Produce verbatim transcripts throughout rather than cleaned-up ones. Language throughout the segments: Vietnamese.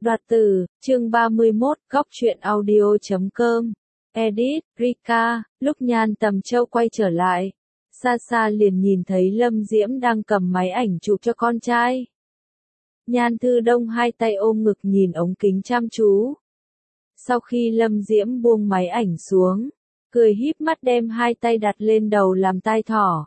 Đoạt tử, chương ba mươi mốt, góc truyện audio chấm com. Edit, Rika, lúc Nhan Tầm Châu quay trở lại, xa xa liền nhìn thấy Lâm Diễm đang cầm máy ảnh chụp cho con trai. Nhan Thư Đông hai tay ôm ngực nhìn ống kính chăm chú. Sau khi Lâm Diễm buông máy ảnh xuống, cười híp mắt đem hai tay đặt lên đầu làm tai thỏ.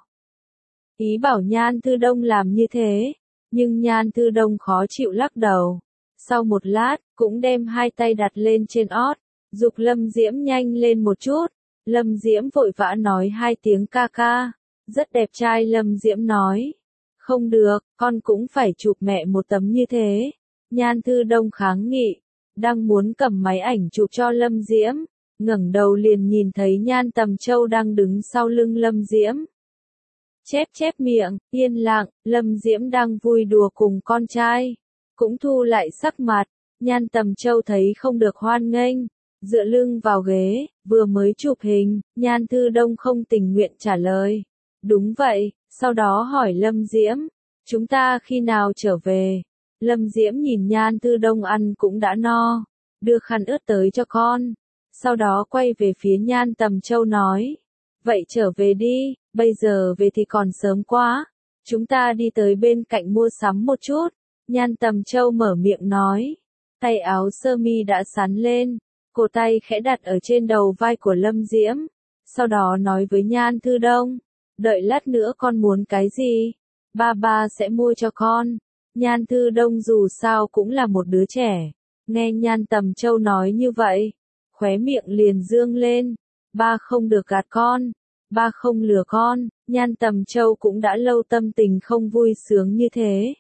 Ý bảo Nhan Thư Đông làm như thế, nhưng Nhan Thư Đông khó chịu lắc đầu. Sau một lát, cũng đem hai tay đặt lên trên ót, giục Lâm Diễm nhanh lên một chút. Lâm Diễm vội vã nói hai tiếng ca ca. Rất đẹp trai. Lâm Diễm nói. Không được, con cũng phải chụp mẹ một tấm như thế. Nhan Thư Đông kháng nghị, đang muốn cầm máy ảnh chụp cho Lâm Diễm, ngẩng đầu liền nhìn thấy Nhan Tầm Châu đang đứng sau lưng Lâm Diễm. Chép chép miệng, yên lặng, Lâm Diễm đang vui đùa cùng con trai. Cũng thu lại sắc mặt, Nhan Tầm Châu thấy không được hoan nghênh, dựa lưng vào ghế, vừa mới chụp hình, Nhan Thư Đông không tình nguyện trả lời. Đúng vậy, sau đó hỏi Lâm Diễm, chúng ta khi nào trở về? Lâm Diễm nhìn Nhan Thư Đông ăn cũng đã no, đưa khăn ướt tới cho con, sau đó quay về phía Nhan Tầm Châu nói, vậy trở về đi, bây giờ về thì còn sớm quá, chúng ta đi tới bên cạnh mua sắm một chút. Nhan Tầm Châu mở miệng nói, tay áo sơ mi đã sắn lên, cổ tay khẽ đặt ở trên đầu vai của Lâm Diễm, sau đó nói với Nhan Thư Đông, đợi lát nữa con muốn cái gì, ba ba sẽ mua cho con. Nhan Thư Đông dù sao cũng là một đứa trẻ, nghe Nhan Tầm Châu nói như vậy, khóe miệng liền dương lên, ba không được gạt con, ba không lừa con. Nhan Tầm Châu cũng đã lâu tâm tình không vui sướng như thế.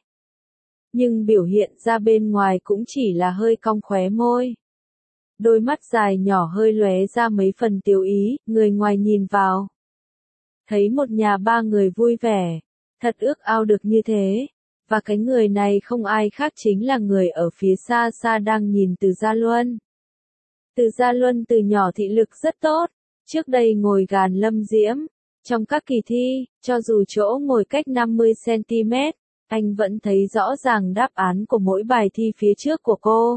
Nhưng biểu hiện ra bên ngoài cũng chỉ là hơi cong khóe môi. Đôi mắt dài nhỏ hơi lóe ra mấy phần tiêu ý, người ngoài nhìn vào. Thấy một nhà ba người vui vẻ, thật ước ao được như thế. Và cái người này không ai khác chính là người ở phía xa xa đang nhìn Từ Gia Luân. Từ Gia Luân từ nhỏ thị lực rất tốt, trước đây ngồi gàn Lâm Diễm. Trong các kỳ thi, cho dù chỗ ngồi cách năm mươi xăng ti mét, anh vẫn thấy rõ ràng đáp án của mỗi bài thi phía trước của cô.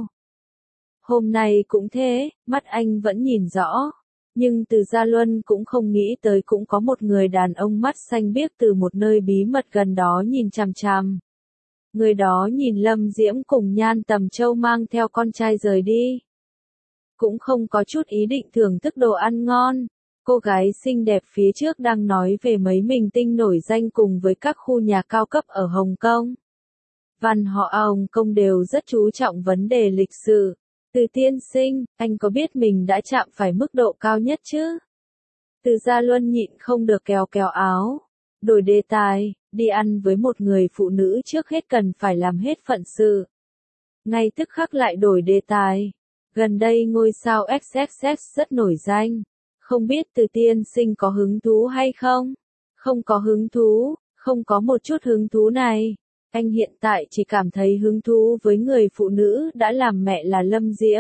Hôm nay cũng thế, mắt anh vẫn nhìn rõ. Nhưng Từ Gia Luân cũng không nghĩ tới cũng có một người đàn ông mắt xanh biếc từ một nơi bí mật gần đó nhìn chằm chằm. Người đó nhìn Lâm Diễm cùng Nhan Tầm Châu mang theo con trai rời đi. Cũng không có chút ý định thưởng thức đồ ăn ngon. Cô gái xinh đẹp phía trước đang nói về mấy minh tinh nổi danh cùng với các khu nhà cao cấp ở Hồng Kông. Văn họ Hồng Kông đều rất chú trọng vấn đề lịch sử. Từ tiên sinh, anh có biết mình đã chạm phải mức độ cao nhất chứ? Từ Gia Luân nhịn không được kéo kéo áo. Đổi đề tài, đi ăn với một người phụ nữ trước hết cần phải làm hết phận sự. Ngay tức khắc lại đổi đề tài. Gần đây ngôi sao ích ích ích rất nổi danh. Không biết Từ tiên sinh có hứng thú hay không? Không có hứng thú, không có một chút hứng thú này. Anh hiện tại chỉ cảm thấy hứng thú với người phụ nữ đã làm mẹ là Lâm Diễm.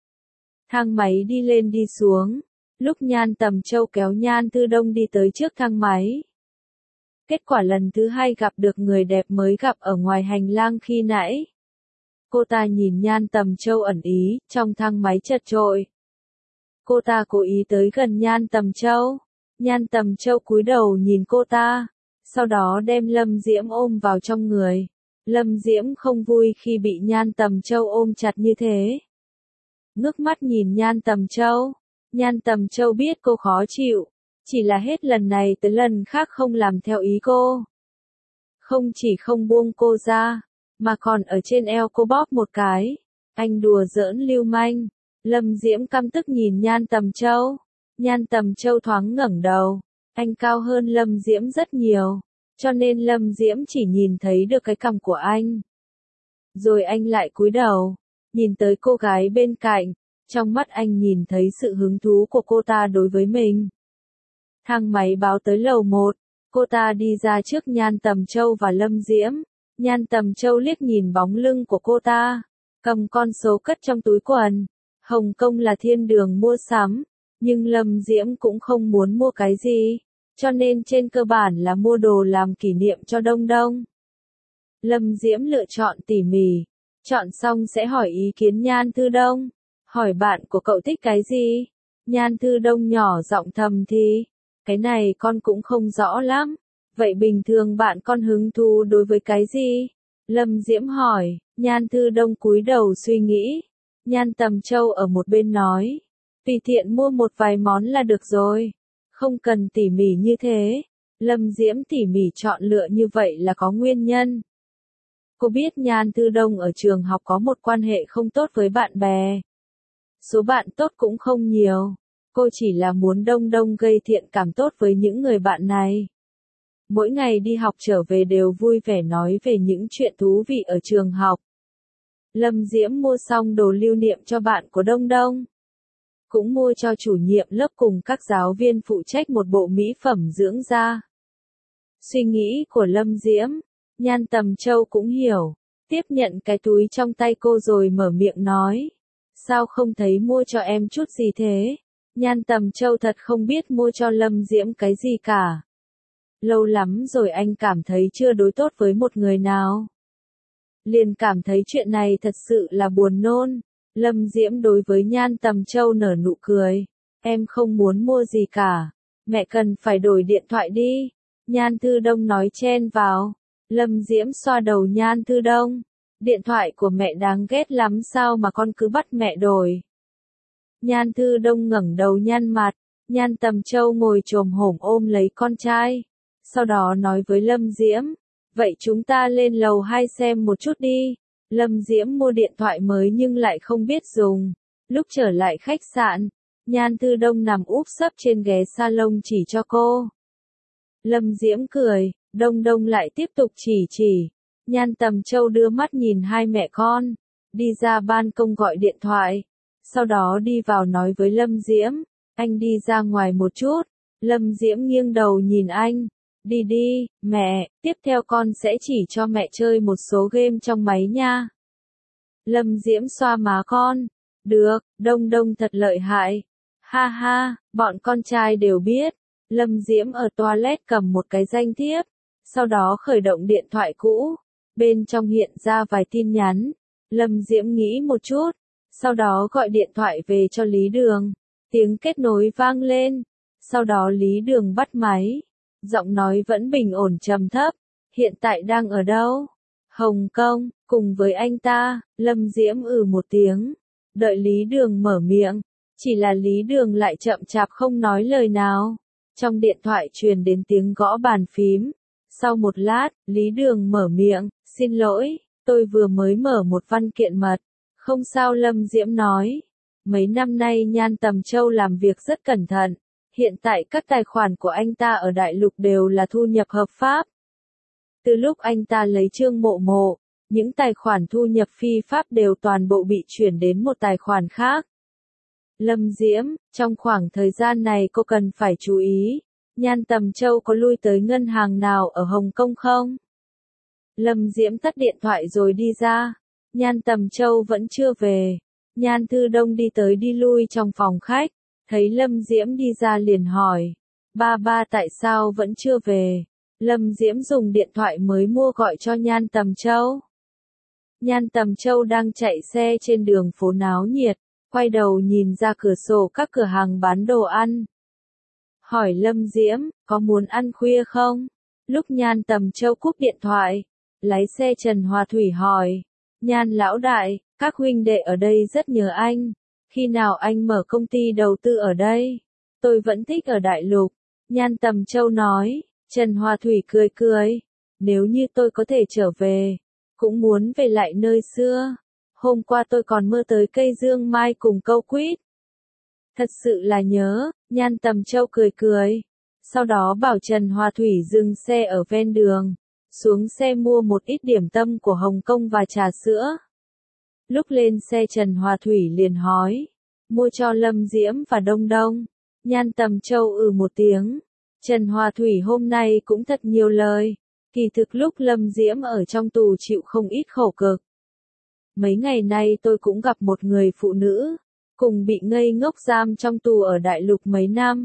Thang máy đi lên đi xuống. Lúc Nhan Tầm Châu kéo Nhan Thư Đông đi tới trước thang máy. Kết quả lần thứ hai gặp được người đẹp mới gặp ở ngoài hành lang khi nãy. Cô ta nhìn Nhan Tầm Châu ẩn ý, trong thang máy chật chội. Cô ta cố ý tới gần Nhan Tầm Châu. Nhan Tầm Châu cúi đầu nhìn cô ta, sau đó đem Lâm Diễm ôm vào trong người. Lâm Diễm không vui khi bị Nhan Tầm Châu ôm chặt như thế. Ngước mắt nhìn Nhan Tầm Châu. Nhan Tầm Châu biết cô khó chịu, chỉ là hết lần này tới lần khác không làm theo ý cô. Không chỉ không buông cô ra, mà còn ở trên eo cô bóp một cái. Anh đùa giỡn lưu manh. Lâm Diễm căm tức nhìn Nhan Tầm Châu. Nhan Tầm Châu thoáng ngẩng đầu. Anh cao hơn Lâm Diễm rất nhiều, cho nên Lâm Diễm chỉ nhìn thấy được cái cằm của anh. Rồi anh lại cúi đầu, nhìn tới cô gái bên cạnh, trong mắt anh nhìn thấy sự hứng thú của cô ta đối với mình. Thang máy báo tới lầu một, cô ta đi ra trước Nhan Tầm Châu và Lâm Diễm. Nhan Tầm Châu liếc nhìn bóng lưng của cô ta, cầm con số cất trong túi quần. Hồng Kông là thiên đường mua sắm, nhưng Lâm Diễm cũng không muốn mua cái gì, cho nên trên cơ bản là mua đồ làm kỷ niệm cho Đông Đông. Lâm Diễm lựa chọn tỉ mỉ, Chọn xong sẽ hỏi ý kiến Nhan Thư Đông. Hỏi bạn của cậu thích cái gì? Nhan Thư Đông nhỏ giọng thầm thì. Cái này con cũng không rõ lắm. Vậy bình thường bạn con hứng thú đối với cái gì? Lâm Diễm hỏi. Nhan Thư Đông cúi đầu suy nghĩ. Nhan Tầm Châu ở một bên nói. Tùy tiện mua một vài món là được rồi. Không cần tỉ mỉ như thế. Lâm Diễm tỉ mỉ chọn lựa như vậy là có nguyên nhân. Cô biết Nhan Thư Đông ở trường học có một quan hệ không tốt với bạn bè. Số bạn tốt cũng không nhiều. Cô chỉ là muốn Đông Đông gây thiện cảm tốt với những người bạn này. Mỗi ngày đi học trở về đều vui vẻ nói về những chuyện thú vị ở trường học. Lâm Diễm mua xong đồ lưu niệm cho bạn của Đông Đông. Cũng mua cho chủ nhiệm lớp cùng các giáo viên phụ trách một bộ mỹ phẩm dưỡng da. Suy nghĩ của Lâm Diễm, Nhan Tầm Châu cũng hiểu. Tiếp nhận cái túi trong tay cô rồi mở miệng nói. Sao không thấy mua cho em chút gì thế? Nhan Tầm Châu thật không biết mua cho Lâm Diễm cái gì cả. Lâu lắm rồi anh cảm thấy chưa đối tốt với một người nào. Liền cảm thấy chuyện này thật sự là buồn nôn. Lâm Diễm đối với Nhan Tầm Châu nở nụ cười. Em không muốn mua gì cả. Mẹ cần phải đổi điện thoại đi. Nhan Thư Đông nói chen vào. Lâm Diễm xoa đầu Nhan Thư Đông. Điện thoại của mẹ đáng ghét lắm sao mà con cứ bắt mẹ đổi. Nhan Thư Đông ngẩng đầu nhăn mặt. Nhan Tầm Châu ngồi chồm hổm ôm lấy con trai. Sau đó nói với Lâm Diễm. Vậy chúng ta lên lầu hai xem một chút đi. Lâm Diễm mua điện thoại mới nhưng lại không biết dùng. Lúc trở lại khách sạn, Nhan Thư Đông nằm úp sấp trên ghế salon chỉ cho cô. Lâm Diễm cười, Đông Đông lại tiếp tục chỉ chỉ. Nhan Tầm Châu đưa mắt nhìn hai mẹ con, đi ra ban công gọi điện thoại. Sau đó đi vào nói với Lâm Diễm, anh đi ra ngoài một chút. Lâm Diễm nghiêng đầu nhìn anh. Đi đi, mẹ, tiếp theo con sẽ chỉ cho mẹ chơi một số game trong máy nha. Lâm Diễm xoa má con. Được, Đông Đông thật lợi hại. Ha ha, bọn con trai đều biết. Lâm Diễm ở toilet cầm một cái danh thiếp. Sau đó khởi động điện thoại cũ. Bên trong hiện ra vài tin nhắn. Lâm Diễm nghĩ một chút. Sau đó gọi điện thoại về cho Lý Đường. Tiếng kết nối vang lên. Sau đó Lý Đường bắt máy. Giọng nói vẫn bình ổn trầm thấp. Hiện tại đang ở đâu? Hồng Kông, cùng với anh ta. Lâm Diễm ừ một tiếng. Đợi Lý Đường mở miệng. Chỉ là Lý Đường lại chậm chạp không nói lời nào. Trong điện thoại truyền đến tiếng gõ bàn phím. Sau một lát, Lý Đường mở miệng. Xin lỗi, tôi vừa mới mở một văn kiện mật. Không sao, Lâm Diễm nói. Mấy năm nay Nhan Tầm Châu làm việc rất cẩn thận. Hiện tại các tài khoản của anh ta ở đại lục đều là thu nhập hợp pháp. Từ lúc anh ta lấy Trương Mộ Mộ, những tài khoản thu nhập phi pháp đều toàn bộ bị chuyển đến một tài khoản khác. Lâm Diễm, trong khoảng thời gian này cô cần phải chú ý. Nhan Tầm Châu có lui tới ngân hàng nào ở Hồng Kông không? Lâm Diễm tắt điện thoại rồi đi ra. Nhan Tầm Châu vẫn chưa về. Nhan Thư Đông đi tới đi lui trong phòng khách. Thấy Lâm Diễm đi ra liền hỏi. Ba ba tại sao vẫn chưa về? Lâm Diễm dùng điện thoại mới mua gọi cho Nhan Tầm Châu. Nhan Tầm Châu đang chạy xe trên đường phố náo nhiệt. Quay đầu nhìn ra cửa sổ các cửa hàng bán đồ ăn. Hỏi Lâm Diễm, có muốn ăn khuya không? Lúc Nhan Tầm Châu cúp điện thoại, lái xe Trần Hòa Thủy hỏi. Nhan lão đại, các huynh đệ ở đây rất nhớ anh. Khi nào anh mở công ty đầu tư ở đây? Tôi vẫn thích ở đại lục. Nhan Tầm Châu nói. Trần Hòa Thủy cười cười. Nếu như tôi có thể trở về, cũng muốn về lại nơi xưa. Hôm qua tôi còn mơ tới cây dương mai cùng câu quýt. Thật sự là nhớ. Nhan Tầm Châu cười cười. Sau đó bảo Trần Hòa Thủy dừng xe ở ven đường. Xuống xe mua một ít điểm tâm của Hồng Kông và trà sữa. Lúc lên xe Trần Hòa Thủy liền hỏi. Mua cho Lâm Diễm và Đông Đông. Nhan Tầm Châu ừ một tiếng. Trần Hòa Thủy hôm nay cũng thật nhiều lời. Kỳ thực lúc Lâm Diễm ở trong tù chịu không ít khổ cực. Mấy ngày nay tôi cũng gặp một người phụ nữ. Cùng bị ngây ngốc giam trong tù ở đại lục mấy năm.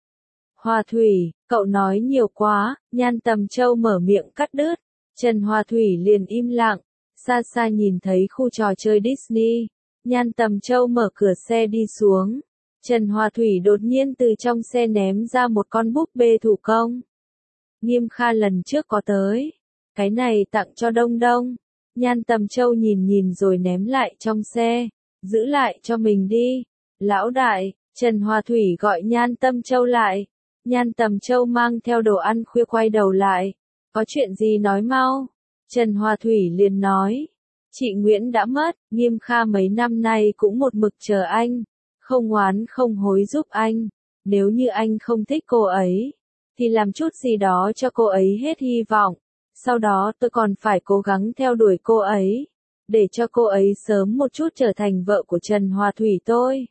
Hòa Thủy, cậu nói nhiều quá. Nhan Tầm Châu mở miệng cắt đứt. Trần Hòa Thủy liền im lặng. Xa xa nhìn thấy khu trò chơi Disney, Nhan Tầm Châu mở cửa xe đi xuống. Trần Hòa Thủy đột nhiên từ trong xe ném ra một con búp bê thủ công. Nghiêm Kha lần trước có tới. Cái này tặng cho Đông Đông. Nhan Tầm Châu nhìn nhìn rồi ném lại trong xe. Giữ lại cho mình đi. Lão đại, Trần Hòa Thủy gọi Nhan Tầm Châu lại. Nhan Tầm Châu mang theo đồ ăn khuya quay đầu lại. Có chuyện gì nói mau. Trần Hòa Thủy liền nói. Chị Nguyễn đã mất, Nghiêm Kha mấy năm nay cũng một mực chờ anh. Không oán không hối giúp anh. Nếu như anh không thích cô ấy, thì làm chút gì đó cho cô ấy hết hy vọng. Sau đó tôi còn phải cố gắng theo đuổi cô ấy, để cho cô ấy sớm một chút trở thành vợ của Trần Hòa Thủy tôi.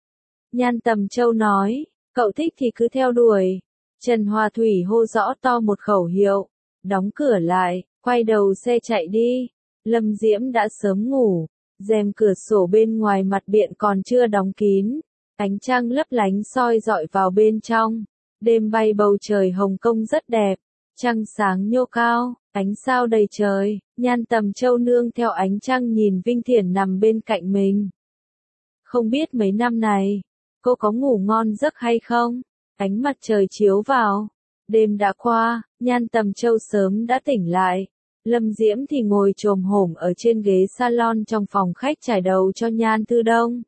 Nhan Tầm Châu nói, cậu thích thì cứ theo đuổi. Trần Hòa Thủy hô rõ to một khẩu hiệu, đóng cửa lại, quay đầu xe chạy đi. Lâm Diễm đã sớm ngủ, rèm cửa sổ bên ngoài mặt biển còn chưa đóng kín, ánh trăng lấp lánh soi rọi vào bên trong. Đêm bay bầu trời Hồng Kông rất đẹp, trăng sáng nhô cao, ánh sao đầy trời. Nhan Tầm Châu nương theo ánh trăng nhìn Vinh Thiển nằm bên cạnh mình. Không biết mấy năm này, cô có ngủ ngon giấc hay không? Ánh mặt trời chiếu vào. Đêm đã qua, Nhan Tầm Châu sớm đã tỉnh lại. Lâm Diễm thì ngồi chồm hổm ở trên ghế salon trong phòng khách trải đầu cho Nhan Thư Đông.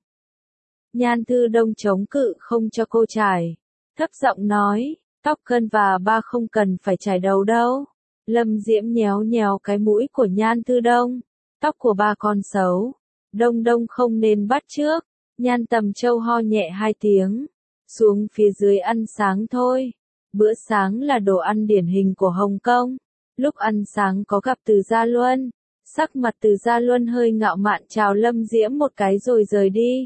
Nhan Thư Đông chống cự không cho cô trải. Thấp giọng nói, tóc Cân và ba không cần phải trải đầu đâu. Lâm Diễm nhéo nhéo cái mũi của Nhan Thư Đông. Tóc của ba con xấu. Đông Đông không nên bắt chước. Nhan Tầm Châu ho nhẹ hai tiếng. Xuống phía dưới ăn sáng thôi. Bữa sáng là đồ ăn điển hình của Hồng Kông. Lúc ăn sáng có gặp Từ Gia Luân. Sắc mặt Từ Gia Luân hơi ngạo mạn chào Lâm Diễm một cái rồi rời đi.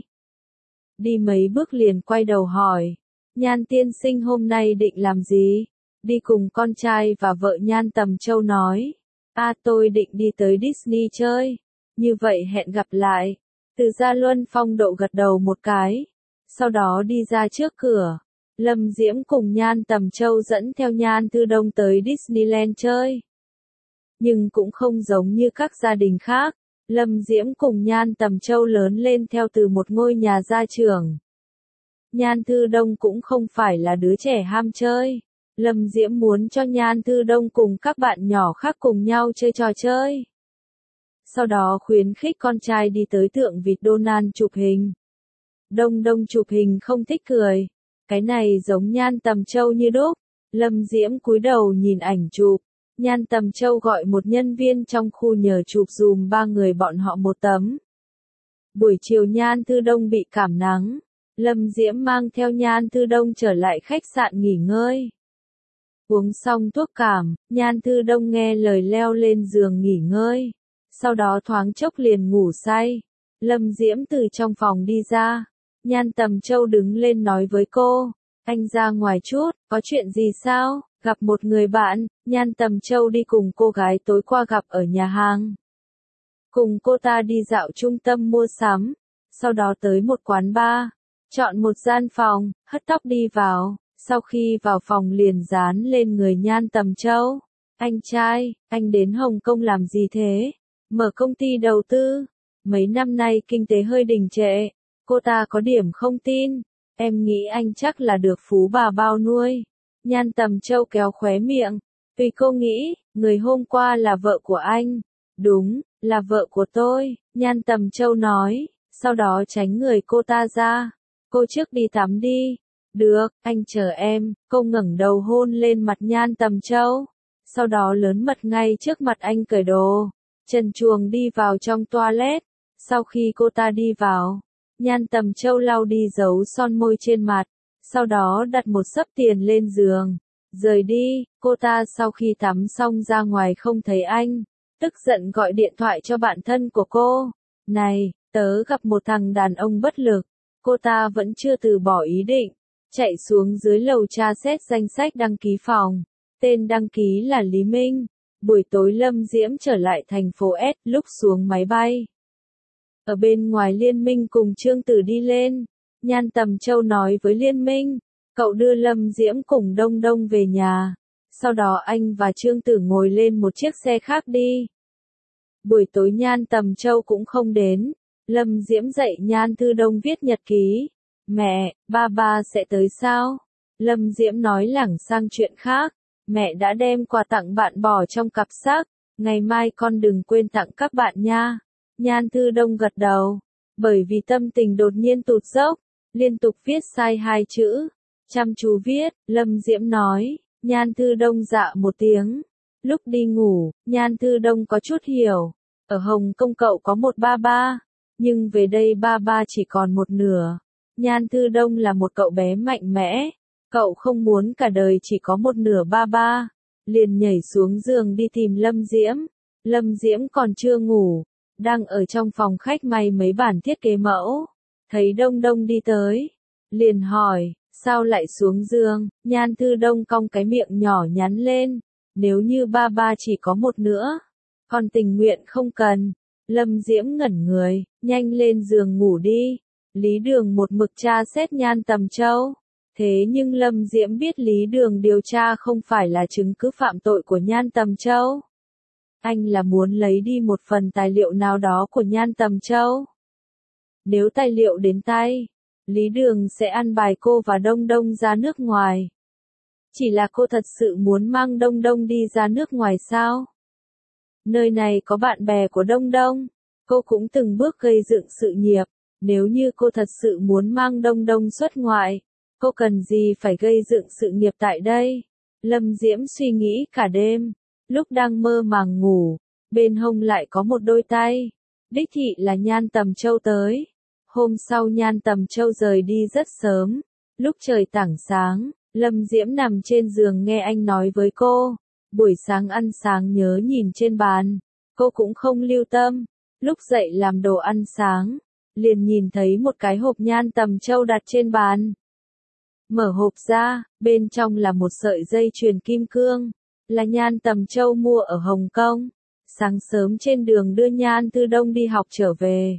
Đi mấy bước liền quay đầu hỏi. Nhan tiên sinh hôm nay định làm gì? Đi cùng con trai và vợ. Nhan Tầm Châu nói. À tôi định đi tới Disney chơi. Như vậy hẹn gặp lại. Từ Gia Luân phong độ gật đầu một cái. Sau đó đi ra trước cửa. Lâm Diễm cùng Nhan Tầm Châu dẫn theo Nhan Thư Đông tới Disneyland chơi. Nhưng cũng không giống như các gia đình khác. Lâm Diễm cùng Nhan Tầm Châu lớn lên theo từ một ngôi nhà gia trưởng. Nhan Thư Đông cũng không phải là đứa trẻ ham chơi. Lâm Diễm muốn cho Nhan Thư Đông cùng các bạn nhỏ khác cùng nhau chơi trò chơi. Sau đó khuyến khích con trai đi tới tượng vịt Donald chụp hình. Đông Đông chụp hình không thích cười. Cái này giống Nhan Tầm Châu như đúc. Lâm Diễm cúi đầu nhìn ảnh chụp. Nhan Tầm Châu gọi một nhân viên trong khu nhờ chụp dùm ba người bọn họ một tấm. Buổi chiều Nhan Thư Đông bị cảm nắng. Lâm Diễm mang theo Nhan Thư Đông trở lại khách sạn nghỉ ngơi. Uống xong thuốc cảm, Nhan Thư Đông nghe lời leo lên giường nghỉ ngơi. Sau đó thoáng chốc liền ngủ say. Lâm Diễm từ trong phòng đi ra. Nhan Tầm Châu đứng lên nói với cô. Anh ra ngoài chút, có chuyện gì sao? Gặp một người bạn. Nhan Tầm Châu đi cùng cô gái tối qua gặp ở nhà hàng. Cùng cô ta đi dạo trung tâm mua sắm. Sau đó tới một quán bar. Chọn một gian phòng, hất tóc đi vào. Sau khi vào phòng liền dán lên người Nhan Tầm Châu. Anh trai, anh đến Hồng Kông làm gì thế? Mở công ty đầu tư. Mấy năm nay kinh tế hơi đình trệ. Cô ta có điểm không tin. Em nghĩ anh chắc là được phú bà bao nuôi. Nhan Tầm Châu kéo khóe miệng. Tùy cô nghĩ, người hôm qua là vợ của anh. Đúng, là vợ của tôi. Nhan Tầm Châu nói. Sau đó tránh người cô ta ra. Cô trước đi tắm đi. Được, anh chờ em. Cô ngẩng đầu hôn lên mặt Nhan Tầm Châu. Sau đó lớn mật ngay trước mặt anh cởi đồ. Trần truồng đi vào trong toilet. Sau khi cô ta đi vào, Nhan Tầm Châu lau đi dấu son môi trên mặt. Sau đó đặt một xấp tiền lên giường. Rời đi, cô ta sau khi tắm xong ra ngoài không thấy anh. Tức giận gọi điện thoại cho bạn thân của cô. Này, tớ gặp một thằng đàn ông bất lực. Cô ta vẫn chưa từ bỏ ý định. Chạy xuống dưới lầu tra xét danh sách đăng ký phòng. Tên đăng ký là Lý Minh. Buổi tối Lâm Diễm trở lại thành phố S lúc xuống máy bay. Ở bên ngoài Liên Minh cùng Trương Tử đi lên. Nhan Tầm Châu nói với Liên Minh. Cậu đưa Lâm Diễm cùng Đông Đông về nhà. Sau đó anh và Trương Tử ngồi lên một chiếc xe khác đi. Buổi tối Nhan Tầm Châu cũng không đến. Lâm Diễm dạy Nhan Thư Đông viết nhật ký. Mẹ, ba ba sẽ tới sao? Lâm Diễm nói lảng sang chuyện khác. Mẹ đã đem quà tặng bạn bỏ trong cặp xác. Ngày mai con đừng quên tặng các bạn nha. Nhan Thư Đông gật đầu. Bởi vì tâm tình đột nhiên tụt dốc, liên tục viết sai hai chữ. Chăm chú viết, Lâm Diễm nói. Nhan Thư Đông dạ một tiếng. Lúc đi ngủ, Nhan Thư Đông có chút hiểu. Ở Hồng Kông cậu có một ba ba, nhưng về đây ba ba chỉ còn một nửa. Nhan Thư Đông là một cậu bé mạnh mẽ. Cậu không muốn cả đời chỉ có một nửa ba ba. Liền nhảy xuống giường đi tìm Lâm Diễm. Lâm Diễm còn chưa ngủ, đang ở trong phòng khách may mấy bản thiết kế mẫu. Thấy Đông Đông đi tới, liền hỏi, sao lại xuống giường? Nhan Thư Đông cong cái miệng nhỏ nhắn lên. Nếu như ba ba chỉ có một nữa, con tình nguyện không cần. Lâm Diễm ngẩn người, nhanh lên giường ngủ đi. Lý Đường một mực tra xét Nhan Tầm Châu. Thế nhưng Lâm Diễm biết Lý Đường điều tra không phải là chứng cứ phạm tội của Nhan Tầm Châu. Anh là muốn lấy đi một phần tài liệu nào đó của Nhan Tầm Châu. Nếu tài liệu đến tay, Lý Đường sẽ ăn bài cô và Đông Đông ra nước ngoài. Chỉ là cô thật sự muốn mang Đông Đông đi ra nước ngoài sao? Nơi này có bạn bè của Đông Đông. Cô cũng từng bước gây dựng sự nghiệp. Nếu như cô thật sự muốn mang Đông Đông xuất ngoại, cô cần gì phải gây dựng sự nghiệp tại đây? Lâm Diễm suy nghĩ cả đêm. Lúc đang mơ màng ngủ, bên hông lại có một đôi tay. Đích thị là Nhan Tầm Châu tới. Hôm sau Nhan Tầm Châu rời đi rất sớm. Lúc trời tảng sáng, Lâm Diễm nằm trên giường nghe anh nói với cô. Buổi sáng ăn sáng nhớ nhìn trên bàn. Cô cũng không lưu tâm. Lúc dậy làm đồ ăn sáng, liền nhìn thấy một cái hộp Nhan Tầm Châu đặt trên bàn. Mở hộp ra, bên trong là một sợi dây chuyền kim cương. Là Nhan Tầm Châu mua ở Hồng Kông. Sáng sớm trên đường đưa Nhan Thư Đông đi học trở về.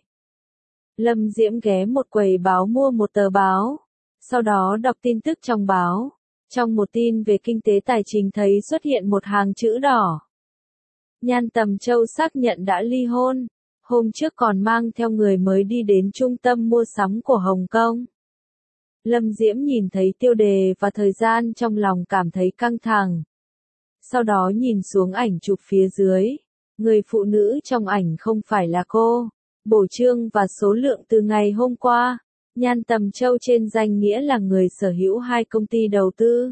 Lâm Diễm ghé một quầy báo mua một tờ báo. Sau đó đọc tin tức trong báo. Trong một tin về kinh tế tài chính thấy xuất hiện một hàng chữ đỏ. Nhan Tầm Châu xác nhận đã ly hôn. Hôm trước còn mang theo người mới đi đến trung tâm mua sắm của Hồng Kông. Lâm Diễm nhìn thấy tiêu đề và thời gian trong lòng cảm thấy căng thẳng. Sau đó nhìn xuống ảnh chụp phía dưới. Người phụ nữ trong ảnh không phải là cô. Bổ chương và số lượng từ ngày hôm qua. Nhan Tầm Châu trên danh nghĩa là người sở hữu hai công ty đầu tư.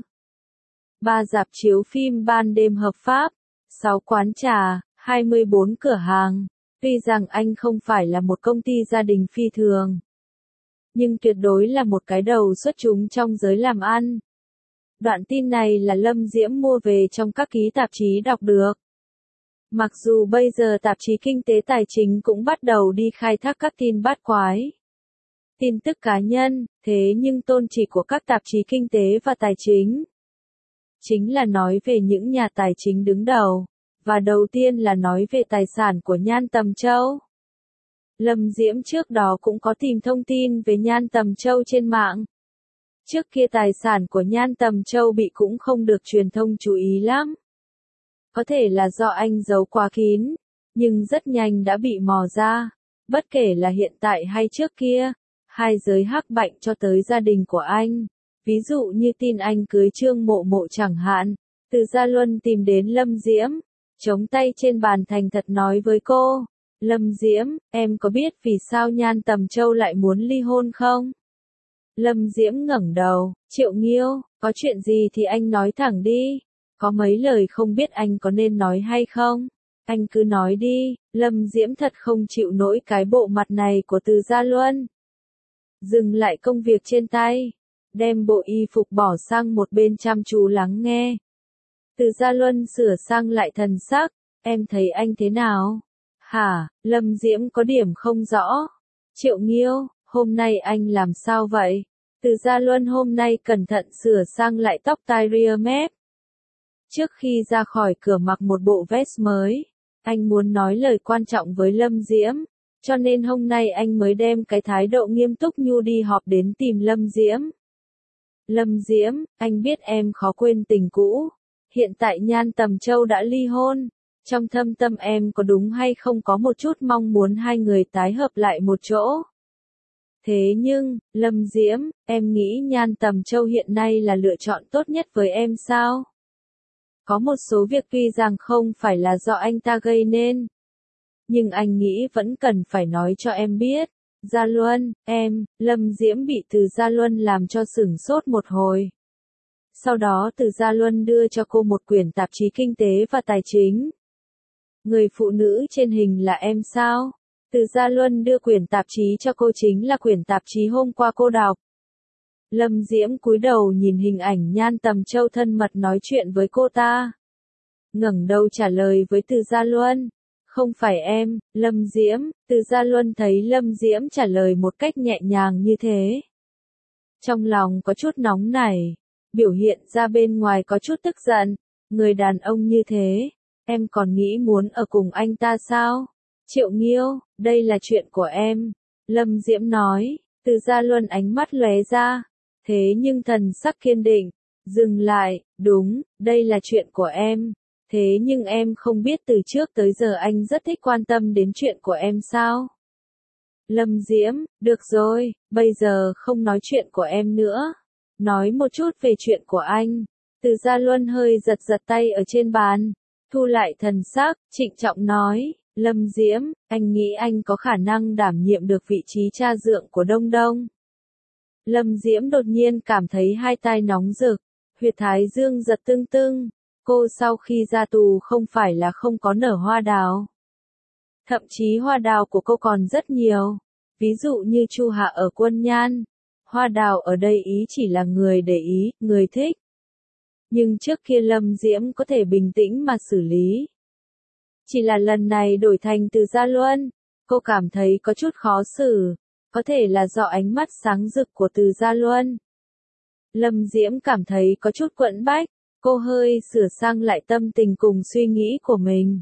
Ba rạp chiếu phim ban đêm hợp pháp. Sáu quán trà, hai mươi bốn cửa hàng. Tuy rằng anh không phải là một công ty gia đình phi thường, nhưng tuyệt đối là một cái đầu xuất chúng trong giới làm ăn. Đoạn tin này là Lâm Diễm mua về trong các ký tạp chí đọc được. Mặc dù bây giờ tạp chí kinh tế tài chính cũng bắt đầu đi khai thác các tin bát quái, tin tức cá nhân, thế nhưng tôn chỉ của các tạp chí kinh tế và tài chính chính là nói về những nhà tài chính đứng đầu, và đầu tiên là nói về tài sản của Nhan Tầm Châu. Lâm Diễm trước đó cũng có tìm thông tin về Nhan Tầm Châu trên mạng. Trước kia tài sản của Nhan Tầm Châu bị cũng không được truyền thông chú ý lắm. Có thể là do anh giấu quá kín, nhưng rất nhanh đã bị mò ra. Bất kể là hiện tại hay trước kia, hai giới hắc bạch cho tới gia đình của anh. Ví dụ như tin anh cưới Trương Mộ Mộ chẳng hạn. Từ Gia Luân tìm đến Lâm Diễm, chống tay trên bàn thành thật nói với cô. Lâm Diễm, em có biết vì sao Nhan Tầm Châu lại muốn ly hôn không? Lâm Diễm ngẩng đầu, Triệu Nghiêu, có chuyện gì thì anh nói thẳng đi. Có mấy lời không biết anh có nên nói hay không? Anh cứ nói đi. Lâm Diễm thật không chịu nổi cái bộ mặt này của Từ Gia Luân. Dừng lại công việc trên tay, đem bộ y phục bỏ sang một bên chăm chú lắng nghe. Từ Gia Luân sửa sang lại thần sắc, em thấy anh thế nào? Hả? Lâm Diễm có điểm không rõ. Triệu Nghiêu, hôm nay anh làm sao vậy? Từ Gia Luân hôm nay cẩn thận sửa sang lại tóc tai ria mép. Trước khi ra khỏi cửa mặc một bộ vest mới, anh muốn nói lời quan trọng với Lâm Diễm, cho nên hôm nay anh mới đem cái thái độ nghiêm túc nhu đi họp đến tìm Lâm Diễm. Lâm Diễm, anh biết em khó quên tình cũ. Hiện tại Nhan Tầm Châu đã ly hôn, Trong thâm tâm em có đúng hay không có một chút mong muốn hai người tái hợp lại một chỗ. Thế nhưng, Lâm Diễm, em nghĩ Nhan Tầm Châu hiện nay là lựa chọn tốt nhất với em sao? Có một số việc tuy rằng không phải là do anh ta gây nên. Nhưng anh nghĩ vẫn cần phải nói cho em biết. Gia Luân, em, Lâm Diễm bị Từ Gia Luân làm cho sửng sốt một hồi. Sau đó Từ Gia Luân đưa cho cô một quyển tạp chí kinh tế và tài chính. Người phụ nữ trên hình là em sao? Từ Gia Luân đưa quyển tạp chí cho cô chính là quyển tạp chí hôm qua cô đọc. Lâm Diễm cúi đầu nhìn hình ảnh Nhan Tầm Châu thân mật nói chuyện với cô ta. Ngẩng đầu trả lời với Từ Gia Luân. Không phải em, Lâm Diễm. Từ Gia Luân thấy Lâm Diễm trả lời một cách nhẹ nhàng như thế. Trong lòng có chút nóng nảy, biểu hiện ra bên ngoài có chút tức giận. Người đàn ông như thế, em còn nghĩ muốn ở cùng anh ta sao? Triệu Nghiêu, đây là chuyện của em. Lâm Diễm nói. Từ Gia Luân ánh mắt lóe ra. Thế nhưng thần sắc kiên định. Dừng lại, đúng, đây là chuyện của em. Thế nhưng em không biết từ trước tới giờ anh rất thích quan tâm đến chuyện của em sao? Lâm Diễm, được rồi, bây giờ không nói chuyện của em nữa. Nói một chút về chuyện của anh. Từ Gia Luân hơi giật giật tay ở trên bàn. Thu lại thần sắc, trịnh trọng nói. Lâm Diễm, anh nghĩ anh có khả năng đảm nhiệm được vị trí cha dượng của Đông Đông. Lâm Diễm đột nhiên cảm thấy hai tai nóng rực. Huyệt thái dương giật tưng tưng. Cô sau khi ra tù không phải là không có nở hoa đào. Thậm chí hoa đào của cô còn rất nhiều. Ví dụ như Chu Hạ ở Quân Nhan. Hoa đào ở đây ý chỉ là người để ý, người thích. Nhưng trước kia Lâm Diễm có thể bình tĩnh mà xử lý. Chỉ là lần này đổi thành Từ Gia Luân. Cô cảm thấy có chút khó xử. Có thể là do ánh mắt sáng rực của Từ Gia Luân. Lâm Diễm cảm thấy có chút quẫn bách. Cô hơi sửa sang lại tâm tình cùng suy nghĩ của mình.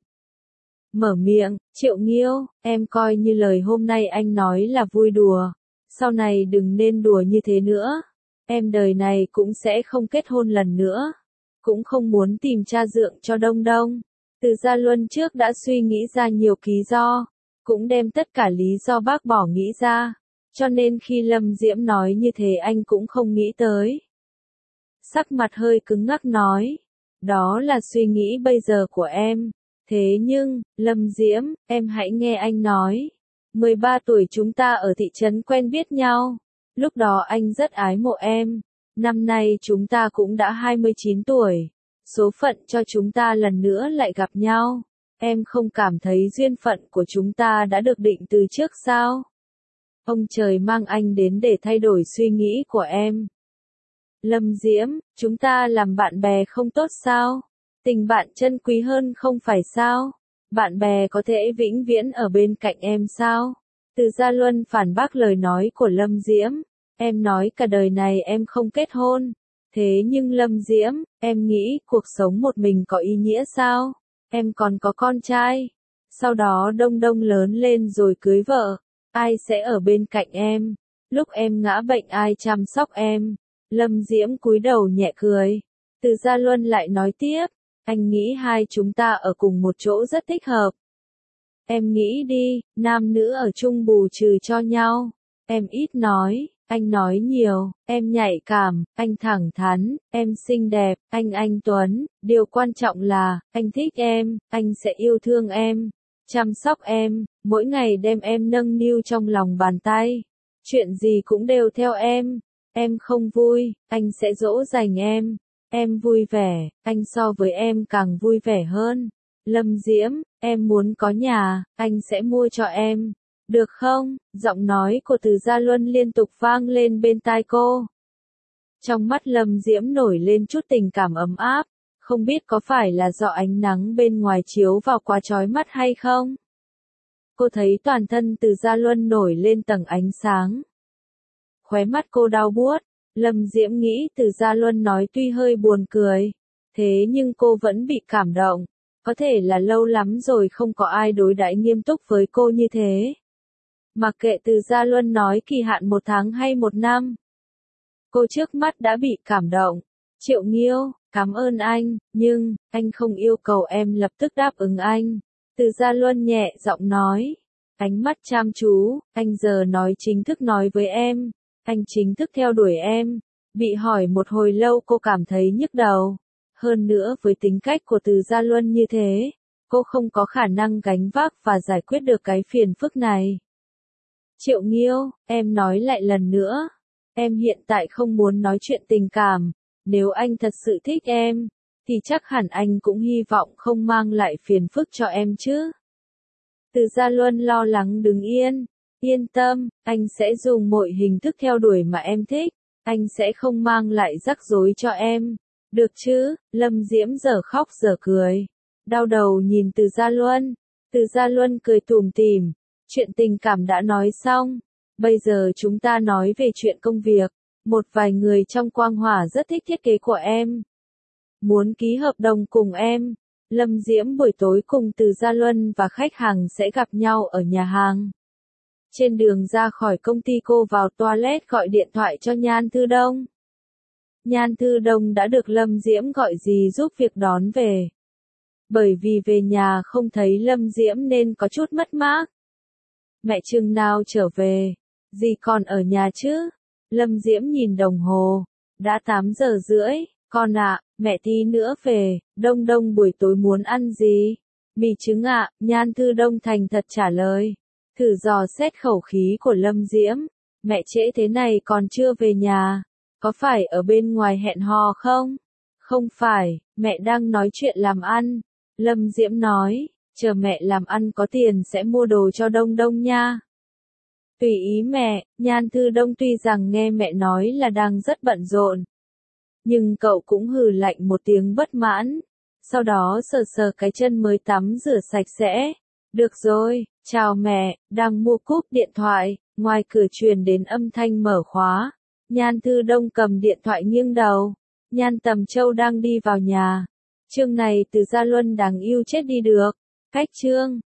Mở miệng, Triệu Nghiêu, em coi như lời hôm nay anh nói là vui đùa. Sau này đừng nên đùa như thế nữa. Em đời này cũng sẽ không kết hôn lần nữa. Cũng không muốn tìm cha dượng cho Đông Đông. Từ Gia Luân trước đã suy nghĩ ra nhiều lý do. Cũng đem tất cả lý do bác bỏ nghĩ ra. Cho nên khi Lâm Diễm nói như thế anh cũng không nghĩ tới. Sắc mặt hơi cứng ngắc nói. Đó là suy nghĩ bây giờ của em. Thế nhưng, Lâm Diễm, em hãy nghe anh nói. mười ba tuổi chúng ta ở thị trấn quen biết nhau. Lúc đó anh rất ái mộ em. Năm nay chúng ta cũng đã hai mươi chín tuổi. Số phận cho chúng ta lần nữa lại gặp nhau. Em không cảm thấy duyên phận của chúng ta đã được định từ trước sao? Ông trời mang anh đến để thay đổi suy nghĩ của em. Lâm Diễm, chúng ta làm bạn bè không tốt sao? Tình bạn chân quý hơn không phải sao? Bạn bè có thể vĩnh viễn ở bên cạnh em sao? Từ Gia Luân phản bác lời nói của Lâm Diễm. Em nói cả đời này em không kết hôn. Thế nhưng Lâm Diễm, em nghĩ cuộc sống một mình có ý nghĩa sao? Em còn có con trai. Sau đó Đông Đông lớn lên rồi cưới vợ. Ai sẽ ở bên cạnh em? Lúc em ngã bệnh ai chăm sóc em? Lâm Diễm cúi đầu nhẹ cười. Từ Gia Luân lại nói tiếp. Anh nghĩ hai chúng ta ở cùng một chỗ rất thích hợp. Em nghĩ đi, nam nữ ở chung bù trừ cho nhau. Em ít nói, anh nói nhiều, em nhạy cảm, anh thẳng thắn, em xinh đẹp, anh anh tuấn. Điều quan trọng là, anh thích em, anh sẽ yêu thương em, chăm sóc em, mỗi ngày đem em nâng niu trong lòng bàn tay. Chuyện gì cũng đều theo em. Em không vui, anh sẽ dỗ dành em. Em vui vẻ, anh so với em càng vui vẻ hơn. Lâm Diễm, em muốn có nhà, anh sẽ mua cho em. Được không? Giọng nói của Từ Gia Luân liên tục vang lên bên tai cô. Trong mắt Lâm Diễm nổi lên chút tình cảm ấm áp. Không biết có phải là do ánh nắng bên ngoài chiếu vào quá chói mắt hay không? Cô thấy toàn thân Từ Gia Luân nổi lên tầng ánh sáng. Khóe mắt cô đau buốt. Lâm Diễm nghĩ Từ Gia Luân nói tuy hơi buồn cười. Thế nhưng cô vẫn bị cảm động. Có thể là lâu lắm rồi không có ai đối đãi nghiêm túc với cô như thế. Mặc kệ Từ Gia Luân nói kỳ hạn một tháng hay một năm. Cô trước mắt đã bị cảm động. Triệu Nghiêu, Cảm ơn anh, nhưng, anh không yêu cầu em lập tức đáp ứng anh. Từ Gia Luân nhẹ giọng nói. Ánh mắt chăm chú, anh giờ nói chính thức nói với em. Anh chính thức theo đuổi em. Bị hỏi một hồi lâu cô cảm thấy nhức đầu. Hơn nữa với tính cách của Từ Gia Luân như thế, cô không có khả năng gánh vác và giải quyết được cái phiền phức này. Triệu Nghiêu, em nói lại lần nữa. Em hiện tại không muốn nói chuyện tình cảm. Nếu anh thật sự thích em, thì chắc hẳn anh cũng hy vọng không mang lại phiền phức cho em chứ. Từ Gia Luân lo lắng đứng yên. Yên tâm, anh sẽ dùng mọi hình thức theo đuổi mà em thích. Anh sẽ không mang lại rắc rối cho em. Được chứ? Lâm Diễm giờ khóc giờ cười. Đau đầu nhìn Từ Gia Luân. Từ Gia Luân cười tủm tỉm. Chuyện tình cảm đã nói xong. Bây giờ chúng ta nói về chuyện công việc. Một vài người trong Quang Hỏa rất thích thiết kế của em. Muốn ký hợp đồng cùng em. Lâm Diễm buổi tối cùng Từ Gia Luân và khách hàng sẽ gặp nhau ở nhà hàng. Trên đường ra khỏi công ty cô vào toilet gọi điện thoại cho Nhan Thư Đông. Nhan Thư Đông đã được Lâm Diễm gọi dì giúp việc đón về. Bởi vì về nhà không thấy Lâm Diễm nên có chút mất mát. Mẹ chừng nào trở về? Dì còn ở nhà chứ? Lâm Diễm nhìn đồng hồ. Đã tám giờ rưỡi. Con ạ, mẹ tí nữa về. Đông Đông buổi tối muốn ăn gì? Mì trứng ạ, Nhan Thư Đông thành thật trả lời. Thử dò xét khẩu khí của Lâm Diễm. Mẹ trễ thế này còn chưa về nhà. Có phải ở bên ngoài hẹn hò không? Không phải, mẹ đang nói chuyện làm ăn. Lâm Diễm nói, chờ mẹ làm ăn có tiền sẽ mua đồ cho Đông Đông nha. Tùy ý mẹ, Nhan Thư Đông tuy rằng nghe mẹ nói là đang rất bận rộn. Nhưng cậu cũng hừ lạnh một tiếng bất mãn. Sau đó sờ sờ cái chân mới tắm rửa sạch sẽ. Được rồi, chào mẹ, đang mua cúp điện thoại, ngoài cửa truyền đến âm thanh mở khóa. Nhan Thư Đông cầm điện thoại nghiêng đầu. Nhan Tầm Châu đang đi vào nhà. Chương này Từ Gia Luân đáng yêu chết đi được. Cách chương